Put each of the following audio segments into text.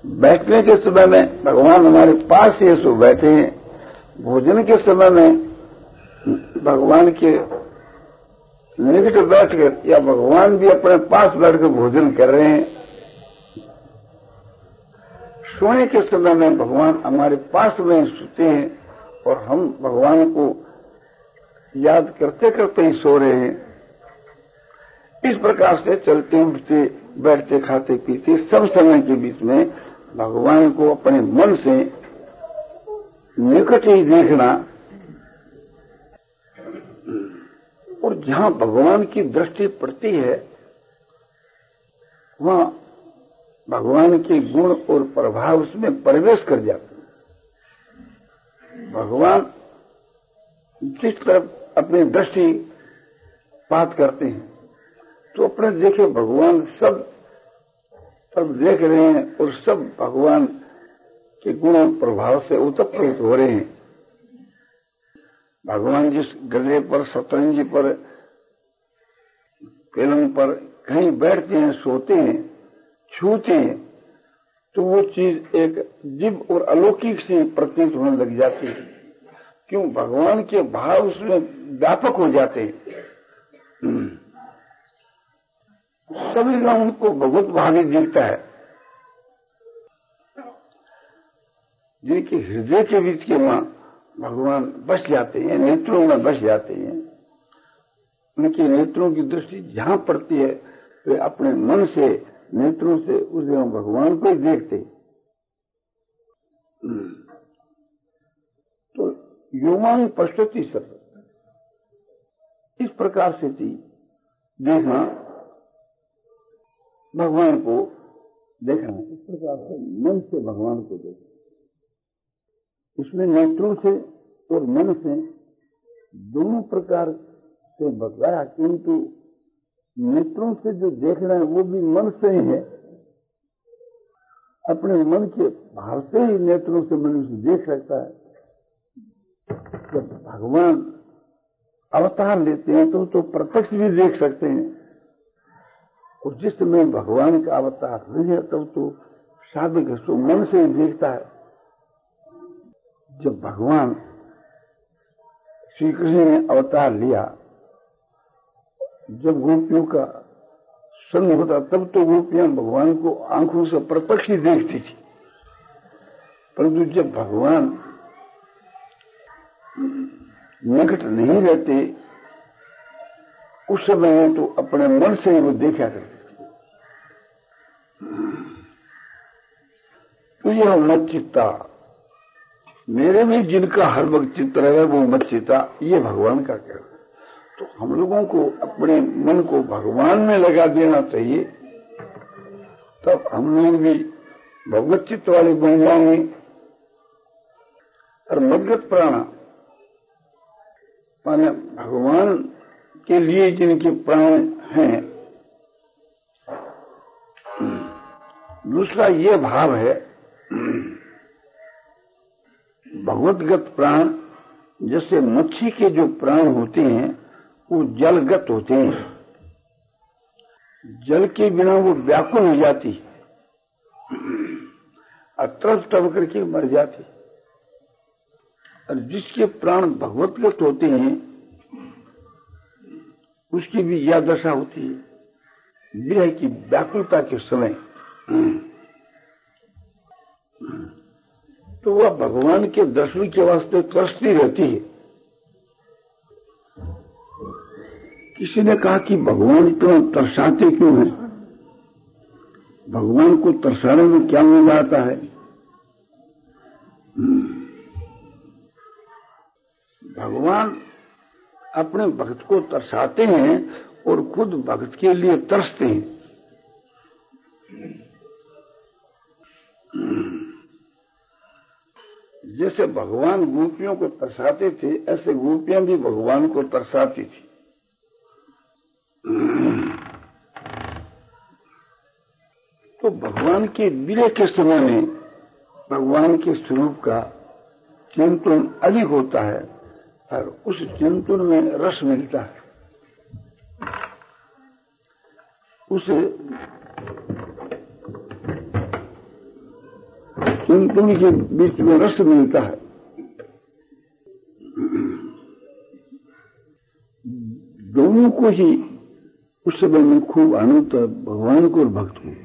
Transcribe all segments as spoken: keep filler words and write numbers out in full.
बैठने के समय में भगवान हमारे पास ही सो बैठे हैं, भोजन के समय में भगवान के निकट बैठकर या भगवान भी अपने पास बैठकर भोजन कर रहे हैं। सोने के समय में भगवान हमारे पास में सोते हैं और हम भगवान को याद करते करते ही सो रहे हैं। इस प्रकार से चलते उठते बैठते खाते पीते सब समय के बीच में भगवान को अपने मन से निकट ही देखना और जहां भगवान की दृष्टि पड़ती है वहां भगवान के गुण और प्रभाव उसमें प्रवेश कर जाते हैं। भगवान जिस तरफ अपनी दृष्टि पात करते हैं तो अपने देखे भगवान सब तरफ देख रहे हैं और सब भगवान के गुण और प्रभाव से उत्प्रेरित हो रहे हैं। भगवान जिस गले पर, शतरंज पर, पलंग पर कहीं बैठते हैं, सोते हैं, छूते हैं तो वो चीज एक दिव्य और अलौकिक सी प्रतीत होने लग जाती है। क्यों? भगवान के भाव उसमें व्यापक हो जाते हैं। सभी का उनको बहुत भारी दिखता है। जिनके हृदय के बीच के मां भगवान बस जाते हैं, नेत्रों में बस जाते हैं, उनके नेत्रों की दृष्टि जहां पड़ती है वे अपने मन से, नेत्रों से उस जगह भगवान को ही देखते। तो योमान पश्यति सर्व, इस प्रकार से थी देखना, भगवान को देखना, इस प्रकार से मन से भगवान को देखना। इसमें नेत्रों से और मन से दोनों प्रकार से बतलाया, किंतु नेत्रों से जो देखना है वो भी मन से ही है। अपने मन के भाव से ही नेत्रों से मनुष्य देख सकता है। जब भगवान अवतार लेते हैं तो तो प्रत्यक्ष भी देख सकते हैं, और जिस समय भगवान का अवतार नहीं है तब तो साधक सो मन से ही देखता है। जब भगवान श्री कृष्ण ने अवतार लिया, जब गोपियों का संग होता तब तो गोपियां भगवान को आंखों से प्रत्यक्ष ही देखती थी, परंतु जब भगवान निकट नहीं रहते उस समय तो अपने मन से ही वो देखा करते थे। तो यह मत चित्ता, मेरे में जिनका हर वक्त चित्त रहे वो मत चित्ता, ये भगवान का कहना। तो हम लोगों को अपने मन को भगवान में लगा देना चाहिए, तब हम लोग भी भगवत चित्त वाले बन जाएंगे। और मद्गत प्राण माने भगवान के लिए जिनके प्राण हैं। दूसरा ये भाव है भगवतगत प्राण, जैसे मच्छी के जो प्राण होते हैं वो जलगत होते हैं, जल के बिना वो व्याकुल हो जाती और तड़प तड़प करके मर जाती। और जिसके प्राण भगवतगत होते हैं उसकी भी यह दशा होती है विरह की व्याकुलता के समय। तो वह भगवान के दर्शन के वास्ते तरसती रहती है। किसी ने कहा कि भगवान इतना तरसाते क्यों हैं? भगवान को तरसाने में क्या मजा आता है? भगवान अपने भक्त को तरसाते हैं और खुद भक्त के लिए तरसते हैं। जैसे भगवान गोपियों को तरसाते थे, ऐसे गोपियां भी भगवान को तरसाती थी। तो भगवान के विरह के समय में भगवान के स्वरूप का चिंतन अधिक होता है और उस चिंतन में रस मिलता है। उस उन दोनों के बीच में रस मिलता है। दोनों को ही उस समय में खूब आनंद है, भगवान को और भक्त को।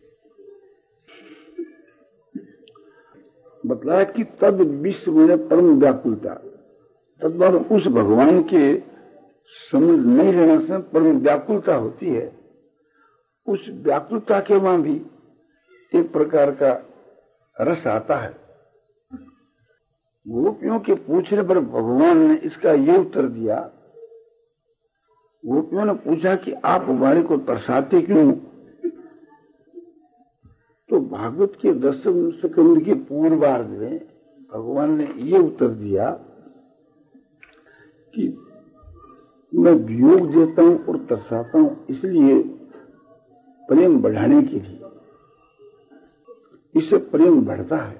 बतलाया कि तद विश्व में परम व्याकुलता, तद बाद उस भगवान के समझ नहीं रहने से परम व्याकुलता होती है। उस व्याकुलता के वहां भी एक प्रकार का रस आता है। गोपियों के पूछने पर भगवान ने इसका ये उत्तर दिया। गोपियों ने पूछा कि आप हमारे को तरसाते क्यों? तो भागवत के दसम स्कंद के पूर्वार्ध में भगवान ने ये उत्तर दिया कि मैं वियोग देता हूं और तरसाता हूं इसलिए प्रेम बढ़ाने के लिए, इससे प्रेम बढ़ता है।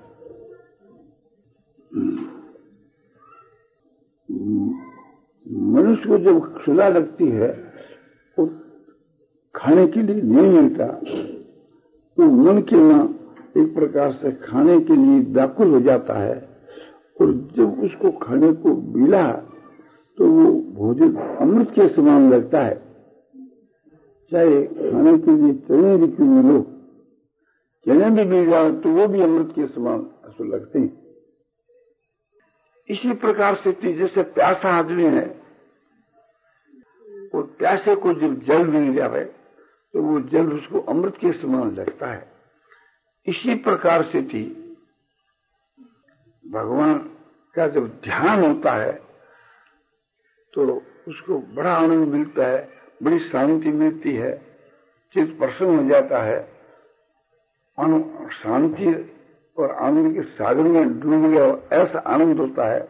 मनुष्य को जब क्षुधा लगती है और खाने के लिए नहीं मिलता तो मन के ना एक प्रकार से खाने के लिए व्याकुल हो जाता है, और जब उसको खाने को मिला तो वो भोजन अमृत के समान लगता है। चाहे खाने के लिए चने भी क्यों मिलो, चने भी मिल जाए तो वो भी अमृत के समान ऐसे लगते हैं। इसी प्रकार से जैसे प्यासा आदमी है और प्यासे को जब जल मिल जाए तो वो जल उसको अमृत के समान लगता है। इसी प्रकार से थी भगवान का जब ध्यान होता है तो उसको बड़ा आनंद मिलता है, बड़ी शांति मिलती है, चित्त प्रसन्न हो जाता है, शांति और आनंद के सागर में डूब गया ऐसा आनंद होता है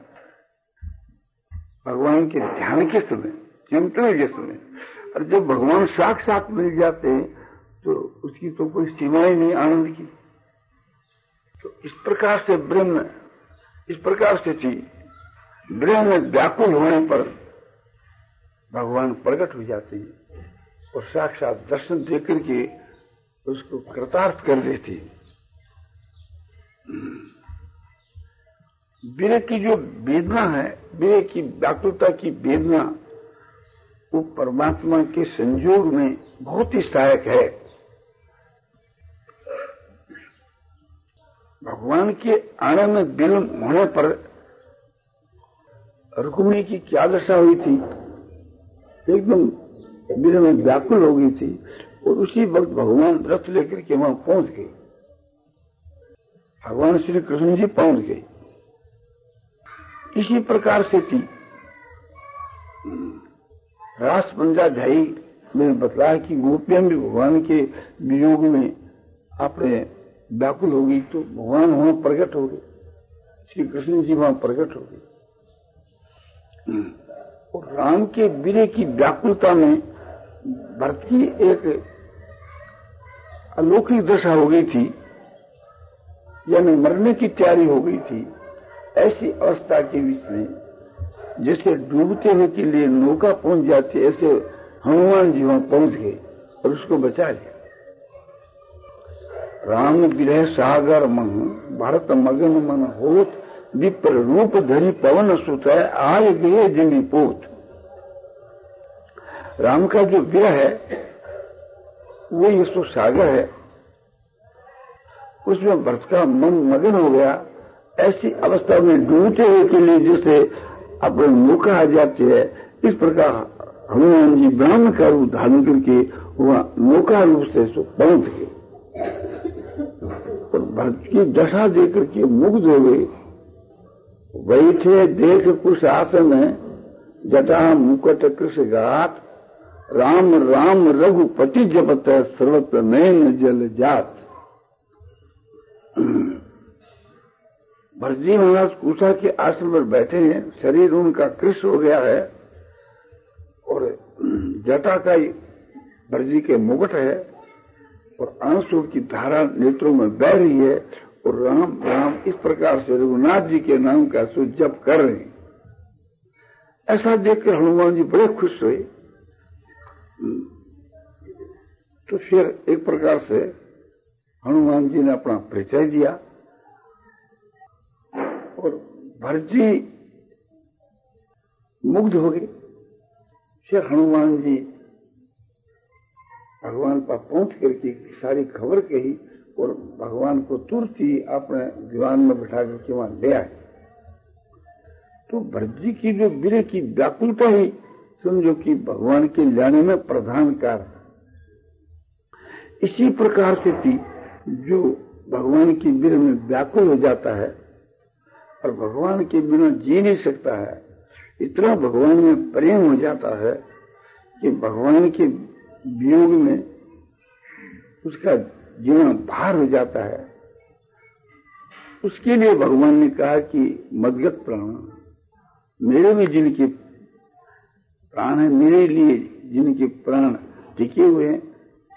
भगवान के ध्यान के समय, चिंतन के समय। और जब भगवान साक्षात मिल जाते हैं तो उसकी तो कोई सीमा ही नहीं आनंद की। तो इस प्रकार से ब्रह्म, इस प्रकार से थी ब्रह्म में व्याकुल होने पर भगवान प्रकट हो जाते हैं और साक्षात दर्शन देकर के उसको कृतार्थ कर देती। विरह की जो वेदना है, विरह की व्याकुलता की वेदना, वो परमात्मा के संयोग में बहुत ही सहायक है। भगवान के आने में विलंब होने पर रुक्मिणी की क्या दशा हुई थी? एकदम विरह में व्याकुल हो गई थी और उसी वक्त भगवान रथ लेकर के वहां पहुंच गए। भगवान श्री कृष्ण जी पहुंच गए। इसी प्रकार से थी रास पंचाध्यायी में बतलाया कि गोपियां भी भगवान के वियोग में अपने व्याकुल हो गई तो भगवान वहां प्रकट हो गए, श्री कृष्ण जी वहां प्रकट हो गए। और राम के विरह की व्याकुलता में भरत की एक अलौकिक दशा हो गई थी, यानी मरने की तैयारी हो गई थी। ऐसी अवस्था के बीच में जैसे डूबते हुए के लिए नौका पहुंच जाती, ऐसे हनुमान जी वहां पहुंच गए और उसको बचा लिया। राम विरह सागर मन भरत मगन मन होत, विप्र रूप धरी पवन सुत है आय गए जमी पोत। राम का जो विरह है वो ये सो सागर है, उसमें भरत का मन मगन हो गया। ऐसी अवस्था में डूबते हुए के लिए जैसे अपने नौका आ जाती है, इस प्रकार हनुमान जी ब्राह्मण का रूप धारण करके वहां नौका रूप से सो पहुंच गए और भरत की दशा देकर के मुग्ध हो गए। बैठे देख कुश आसन जटा मुकुट कृष गात, राम राम रघुपति जपत सर्वत्र नयन जल जात। भरत जी महाराज कुशा के आसन पर बैठे हैं, शरीर उनका कृष हो गया है और जटा का भरत जी के मुकुट है और आंसू की धारा नेत्रों में बह रही है और राम राम इस प्रकार से रघुनाथ जी के नाम का सो जप कर रहे हैं। ऐसा देखकर हनुमान जी बड़े खुश हुए। तो फिर एक प्रकार से हनुमान जी ने अपना परिचय दिया और भरजी मुग्ध हो गए। श्री हनुमान जी भगवान पर पहुंच करके सारी खबर कही और भगवान को तुरंत ही अपने दीवान में बिठा करके वहां ले आए। तो भरजी की जो विरह की व्याकुलता ही समझो कि भगवान के लाने में प्रधान कारण। इसी प्रकार से थी जो भगवान की विरह में व्याकुल हो जाता है और भगवान के बिना जी नहीं सकता है, इतना भगवान में प्रेम हो जाता है कि भगवान के वियोग में उसका जीवन भार हो जाता है। उसके लिए भगवान ने कहा कि मदगत प्राण, मेरे में जिनके प्राण है, मेरे लिए जिनके प्राण टिके हुए हैं,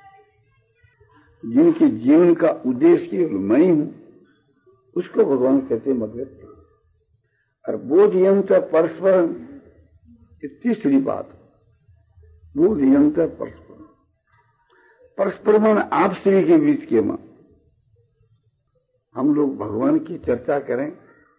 जिनके जीवन का उद्देश्य केवल मैं हूं, उसको भगवान कहते मदगत प्राण। और बोधयंत परस्पर, तीसरी बात, बोधयंत परस्पर, परस्पर मन आप श्री के बीच के मां हम लोग भगवान की चर्चा करें,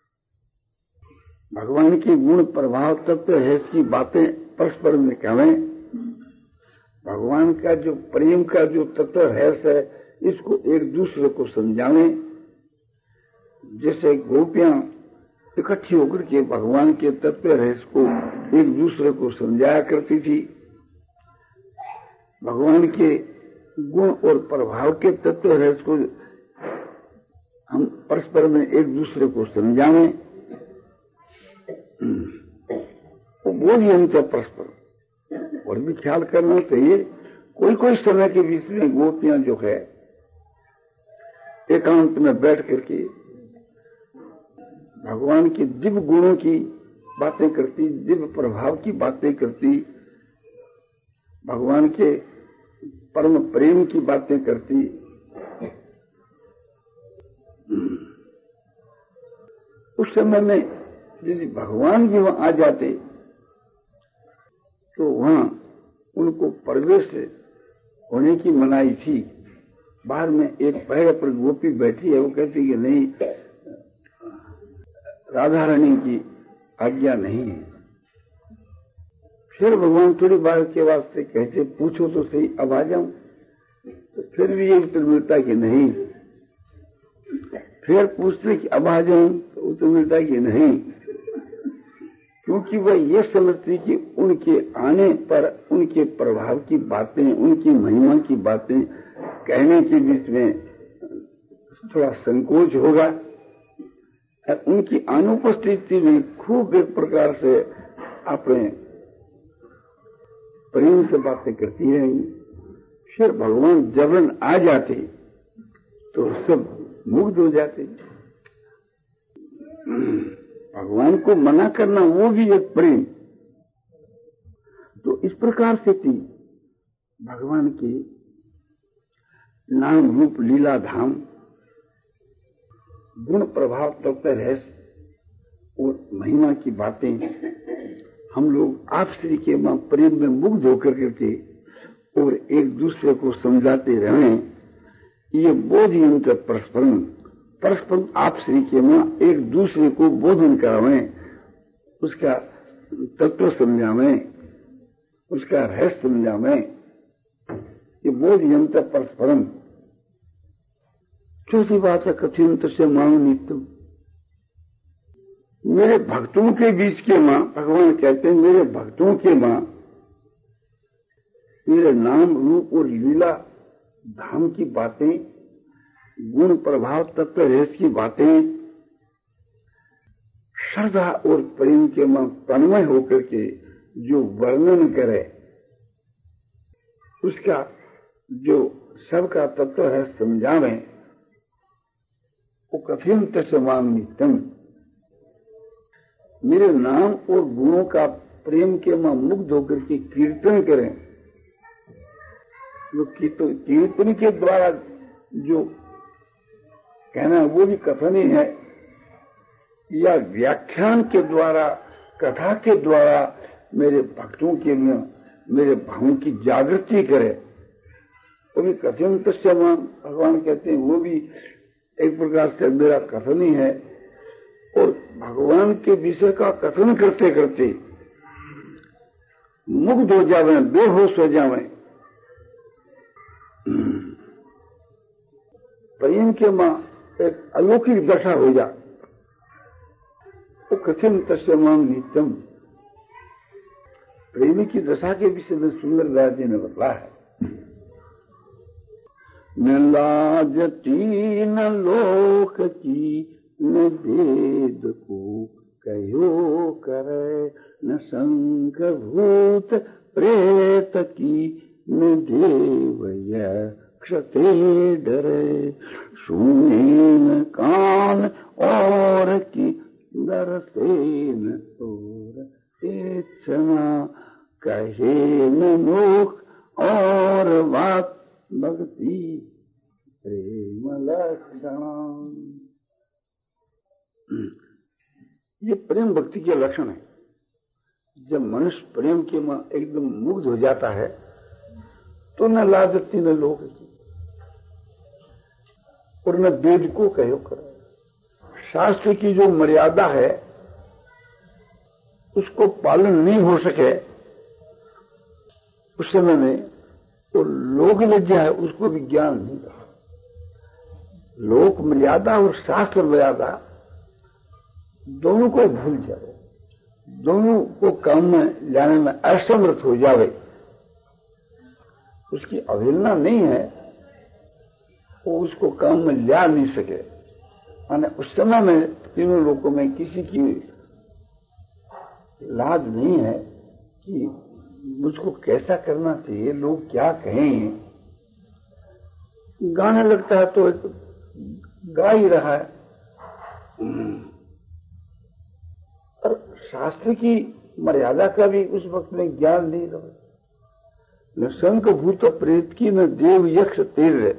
भगवान के गुण प्रभाव तत्व है इसकी बातें परस्पर में कहें, भगवान का जो प्रेम का जो तत्व है इसको एक दूसरे को समझावें। जैसे गोपियां इकट्ठी होकर के भगवान के तत्व रहस्य को एक दूसरे को समझाया करती थी, भगवान के गुण और प्रभाव के तत्व रहस्य को हम परस्पर में एक दूसरे को समझावें। वो बोलिए हमसे परस्पर और भी ख्याल करना चाहिए। कोई कोई समय के बीच में गोपियां जो है एकांत में बैठ करके भगवान के दिव्य गुणों की बातें करती, दिव्य प्रभाव की बातें करती, भगवान के परम प्रेम की बातें करती। उस समय में यदि भगवान भी वहां आ जाते तो वहां उनको प्रवेश होने की मनाही थी। बाहर में एक पैर पर गोपी बैठी है, वो कहती कि नहीं, राधा रानी की आज्ञा नहीं है। फिर भगवान थोड़ी बार के वास्ते कहते पूछो तो सही, अब आ जाऊं, तो फिर भी ये उत्तर मिलता कि नहीं। फिर पूछते कि अब आ जाऊं, तो उत्तर मिलता कि नहीं, क्योंकि वह ये समझती कि उनके आने पर उनके प्रभाव की बातें, उनकी महिमा की बातें कहने के बीच में थोड़ा संकोच होगा। और उनकी अनुपस्थिति में खूब एक प्रकार से अपने प्रेम से बातें करती रहेंगी। फिर भगवान जबरन आ जाते तो सब मुग्ध हो जाते। भगवान को मना करना वो भी एक प्रेम। तो इस प्रकार से थी भगवान की नाम रूप लीला धाम, गुण प्रभाव तत्व रहस्य और महिमा की बातें हम लोग आप श्री के मां प्रेम में मुग्ध होकर करके और एक दूसरे को समझाते रहें। ये बोध यंत्र परस्पर परस्पर आप श्री के मां एक दूसरे को बोधन करावें, उसका तत्व समझावें, उसका रहस्य समझावें। ये बोध यंत्र परस्परम। चौथी बात है कथियंत से मांग नित्यम, मेरे भक्तों के बीच के मां, भगवान कहते हैं मेरे भक्तों के मां मेरे नाम रूप और लीला धाम की बातें, गुण प्रभाव तत्व रहस्य की बातें श्रद्धा और प्रेम के मां तन्मय होकर के जो वर्णन करे, उसका जो सबका तत्व है समझावे, वो कथियंत से मांग नित्यम, मेरे नाम और गुणों का प्रेम के मां मुग्ध होकर के कीर्तन करें। जो कीर्तन के द्वारा जो कहना वो भी कथन ही है, या व्याख्यान के द्वारा कथा के द्वारा मेरे भक्तों के लिए मेरे भावों की जागृति करे, वो भी कथन तस्यमान भगवान कहते हैं, वो भी एक प्रकार से मेरा कथन ही है। और भगवान के विषय का कथन करते करते मुग्ध हो जावे, बेहोश हो जावे। प्रेम के मां एक अलौकिक दशा हो जाए। तो कथिन तस्माम नित्यम, प्रेमी की दशा के विषय में सुंदर दास जी ने बताया है। न लाजती न लोक की न वेद को कहो करे, न शंख भूत प्रेत की न देव यक्ष ते डरे, सुने न कान और की दरसे न तोर इच्छना, कहे न मुख और बात भक्ति प्रेम लक्षण। ये प्रेम भक्ति के लक्षण है। जब मनुष्य प्रेम के में एकदम मुग्ध हो जाता है तो न लाजती न लोक की और न वेद को कहो करे। शास्त्र की जो मर्यादा है उसको पालन नहीं हो सके उस समय में, तो लोक लज्जा है उसको भी ज्ञान नहीं रहा। लोक मर्यादा और शास्त्र मर्यादा दोनों को भूल जाए, दोनों को काम में लाने में असमर्थ हो जावे, उसकी अवहेलना नहीं है, वो उसको काम में ला नहीं सके। माने उस समय में तीनों लोगों में किसी की लाज नहीं है कि मुझको कैसा करना चाहिए, लोग क्या कहेंगे। गाने लगता है तो एक गा ही रहा है, और शास्त्र की मर्यादा का भी उस वक्त में ज्ञान नहीं रहा। न शंख भूत प्रेत की न देव यक्ष तेर,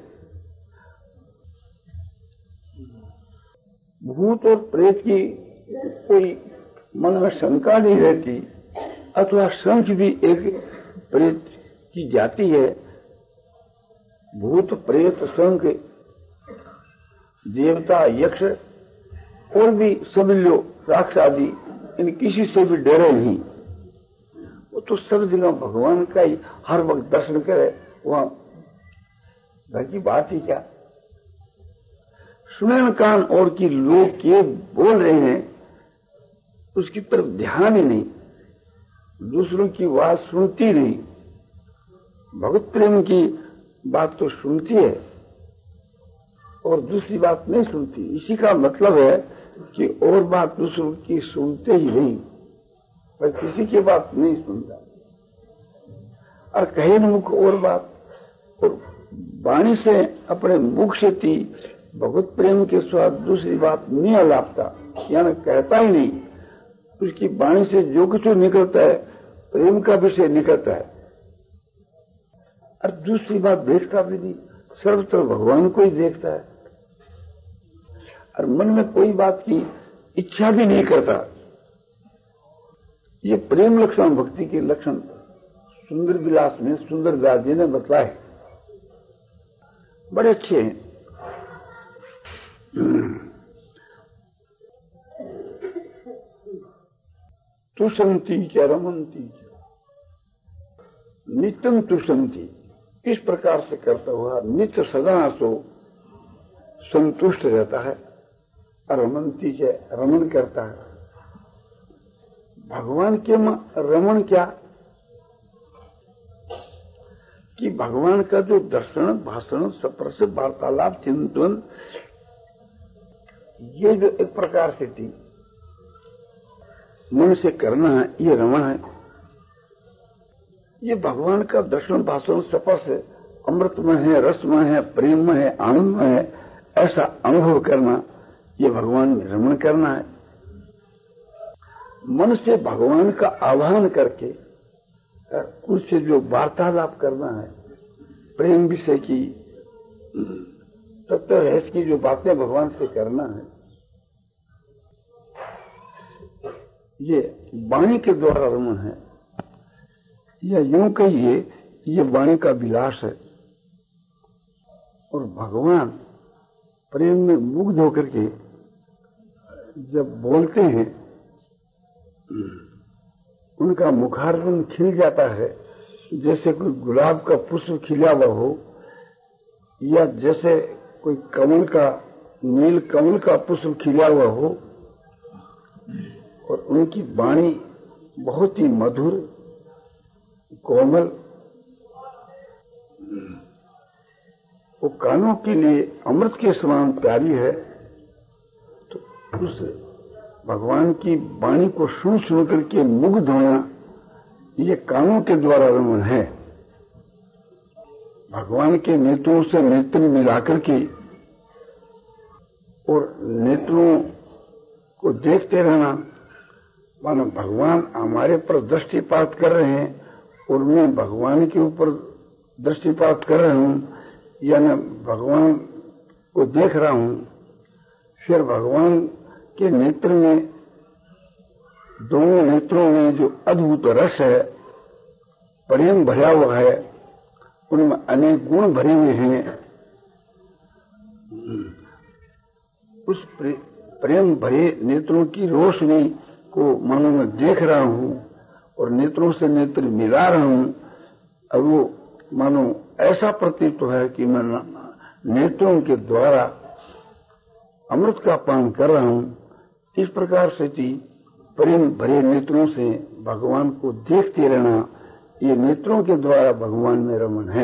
भूत और प्रेत की कोई मन में शंका नहीं रहती, अथवा शंख भी एक प्रेत की जाति है। भूत प्रेत शंख देवता यक्ष और भी सभी लोग राक्षस आदि, इन किसी से भी डरे नहीं। वो तो सब जगह भगवान का ही हर वक्त दर्शन करे, वहां घर की बात ही क्या। सुनैन कान और की लोग के बोल रहे हैं उसकी तरफ ध्यान ही नहीं, दूसरों की बात सुनती नहीं। भगवत प्रेम की बात तो सुनती है और दूसरी बात नहीं सुनती। इसी का मतलब है कि और बात दूसरों की सुनते ही नहीं, पर किसी की बात नहीं सुनता। और कहे न मुख और बात, और वाणी से अपने मुख से थी भगवत प्रेम के स्वाद दूसरी बात नहीं अलापता, यानी कहता ही नहीं। उसकी वाणी से जो कुछ निकलता है प्रेम का विषय निकलता है, और दूसरी बात देखता भी नहीं, सर्वत्र भगवान को ही देखता है, और मन में कोई बात की इच्छा भी नहीं करता। ये प्रेम लक्षण भक्ति के लक्षण सुंदर विलास में सुंदर दास जी ने बतलाए, बड़े अच्छे हैं। तुषंती च रमंती च, नित्यम तुषंती, इस प्रकार से करता हुआ नित्य सदा सो संतुष्ट रहता है। रमंती च, रमन करता है। भगवान के रमन क्या कि भगवान का जो दर्शन भाषण सप्रस वार्तालाप चिंतन, ये जो एक प्रकार से थी मन से करना है, ये रमण है। ये भगवान का दर्शन भाषण सपस अमृतमय है, रसमय है, प्रेममय है, आनंदमय है, ऐसा अनुभव करना, ये भगवान में रमण करना है। मन से भगवान का आह्वान करके उससे जो वार्तालाप करना है, प्रेम विषय की, तत्व रहस्य की जो बातें भगवान से करना है, ये वाणी के द्वारा रमण है। या यूं कहिए ये वाणी का विलास है। और भगवान प्रेम में मुग्ध होकर के जब बोलते हैं उनका मुखारविंद खिल जाता है, जैसे कोई गुलाब का पुष्प खिला हुआ हो, या जैसे कोई कमल का नील कमल का पुष्प खिला हुआ हो। और उनकी वाणी बहुत ही मधुर, कोमल, वो कानों के लिए अमृत के समान प्यारी है। तो उस भगवान की वाणी को सुन सुन करके मुग्ध होना, ये कानों के द्वारा रमण है। भगवान के नेत्रों से नेत्र मिलाकर के और नेत्रों को देखते रहना, मानो भगवान हमारे पर दृष्टिपात कर रहे हैं और मैं भगवान के ऊपर दृष्टिपात कर रहा हूं, या मैं भगवान को देख रहा हूं। फिर भगवान के नेत्र में, दोनों नेत्रों में जो अद्भुत रस है, प्रेम भरा हुआ है, उनमें अनेक गुण भरे हुए हैं। उस प्रेम भरे नेत्रों की रोशनी को मानो मैं देख रहा हूं और नेत्रों से नेत्र मिला रहा हूं। अब वो मानो ऐसा प्रतीत तो है कि मैं नेत्रों के द्वारा अमृत का पान कर रहा हूं। इस प्रकार से थी प्रेम भरे नेत्रों से भगवान को देखते रहना, ये नेत्रों के द्वारा भगवान में रमण है।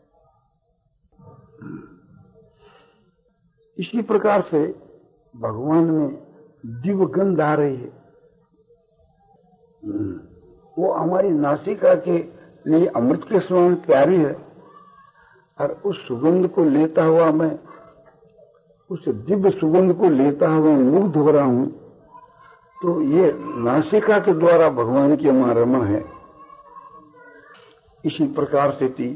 इसी प्रकार से भगवान में दिव्य गंध आ रही है। वो हमारी नासिका के लिए अमृत के समान प्यारी है, और उस सुगंध को लेता हुआ मैं, उस दिव्य सुगंध को लेता हुआ मुग्ध हो रहा हूं। तो ये नासिका के द्वारा भगवान की हमारा रमण है। इसी प्रकार से थी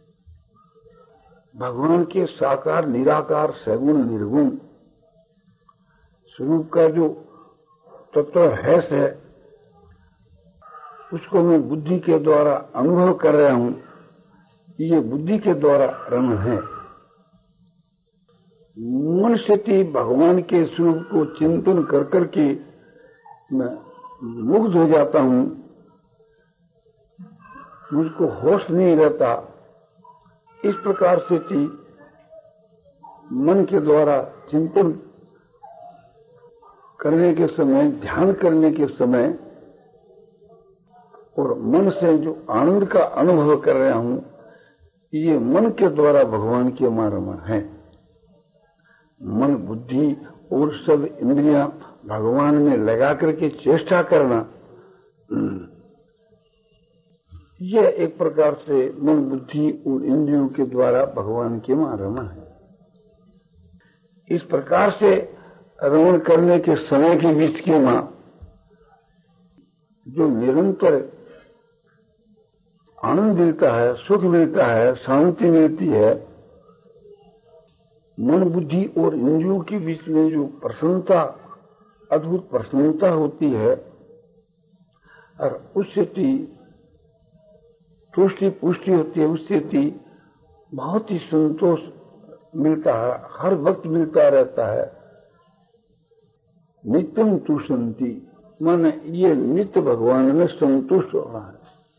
भगवान के साकार निराकार सगुण निर्गुण स्वरूप का जो तत्व है से, उसको मैं बुद्धि के द्वारा अनुभव कर रहा हूं। ये बुद्धि के द्वारा रमण है। मन से थी भगवान के स्वरूप को चिंतन कर करके मैं मुग्ध हो जाता हूं, मुझको होश नहीं रहता। इस प्रकार से थी मन के द्वारा चिंतन करने के समय, ध्यान करने के समय, और मन से जो आनंद का अनुभव कर रहा हूं, ये मन के द्वारा भगवान की हमारा रमण है। मन, बुद्धि और सब इंद्रियां भगवान में लगा करके चेष्टा करना, यह एक प्रकार से मन, बुद्धि और इंद्रियों के द्वारा भगवान की हमारा रमण है। इस प्रकार से रमण करने के समय के बीच के मां जो निरंतर आनंद मिलता है, सुख मिलता है, शांति मिलती है, मन, बुद्धि और इंद्रियों के बीच में जो प्रसन्नता, अद्भुत प्रसन्नता होती है, और उससे तुष्टि पुष्टि होती है, उससे बहुत ही संतोष मिलता है, हर वक्त मिलता रहता है। नित्यम तुष्टि, माने ये नित्य भगवान में संतुष्ट होना है।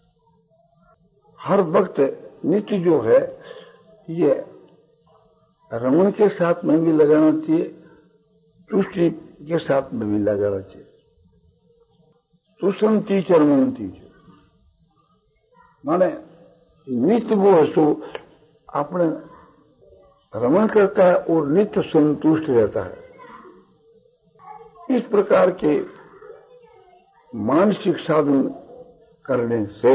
हर वक्त नित्य जो है, ये रमण के साथ में भी लगाना चाहिए, तुष्टि के साथ में भी लगाना चाहिए। तुष्टि चरमंती, माने नित्य वो है सो अपने रमण करता है और नित्य संतुष्ट रहता है। इस प्रकार के मानसिक साधन करने से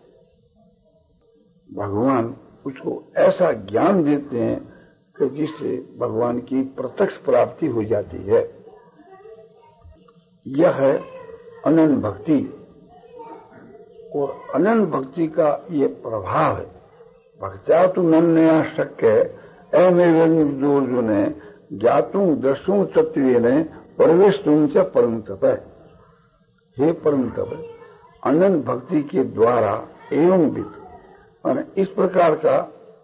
भगवान उसको ऐसा ज्ञान देते हैं कि जिससे भगवान की प्रत्यक्ष प्राप्ति हो जाती है। यह है अनन्य भक्ति, और अनन्य भक्ति का ये प्रभाव है। भक्त्या तो नन्या शक्य अमेव ने ज्ञातुं दर्शुं तत्वेन प्रवेशुं च परम तप। हे परम तप, अनन्य भक्ति के द्वारा एवं विद, माने इस प्रकार का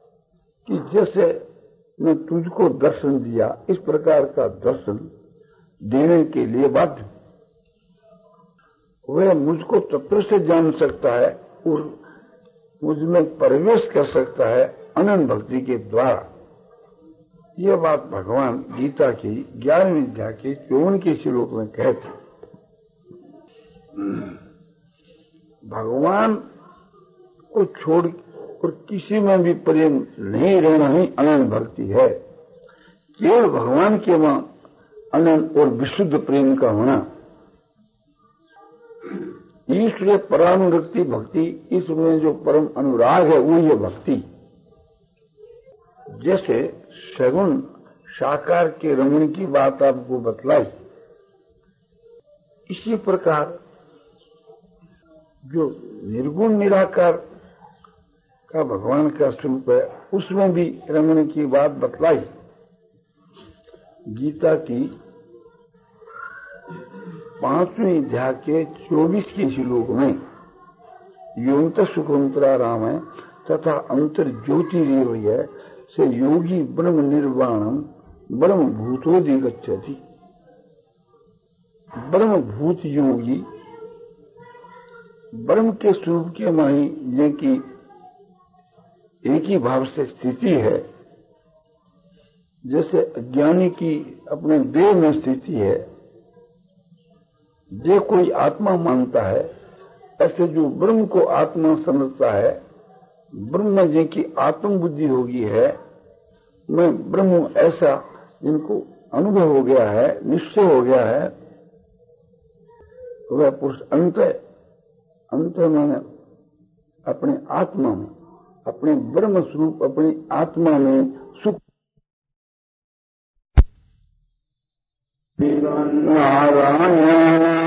कि जैसे मैं तुझको दर्शन दिया, इस प्रकार का दर्शन देने के लिए बाध्य। वह मुझको तत्व से जान सकता है और मुझमें प्रवेश कर सकता है अनंत भक्ति के द्वारा। यह बात भगवान गीता की ग्यारहवीं अध्याय के चौवन के श्लोक में कहते। भगवान को छोड़ और किसी में भी प्रेम नहीं रहना ही अनंत भक्ति है। केवल भगवान के वहां अनंत और विशुद्ध प्रेम का होना, ईश्वरीय परानुरक्ति भक्ति, इसमें जो परम अनुराग है वो ये भक्ति। जैसे सगुण साकार के रमण की बात आपको बतलाई, इसी प्रकार जो निर्गुण निराकार का भगवान का स्वरूप है उसमें भी रमण की बात बतलाई। गीता की पांचवें अध्याय के चौबीस के श्लोक में योन्त सुखंतरा राम है तथा अंतर ज्योतिरेव है से योगी ब्रह्म निर्वाणम ब्रह्म भूतोदि गच्छति। ब्रह्म भूत योगी ब्रह्म के स्वरूप के माही जिनकी एक ही भाव से स्थिति है, जैसे अज्ञानी की अपने देह में स्थिति है, जो कोई आत्मा मानता है, ऐसे जो ब्रह्म को आत्मा समझता है, ब्रह्म जिनकी आत्म बुद्धि होगी है, मैं ब्रह्म ऐसा जिनको अनुभव हो गया है, निश्चय हो गया है, वह पुरुष अंत अंत मैंने अपने आत्मा में, अपने ब्रह्म स्वरूप अपनी आत्मा में सुख नारायण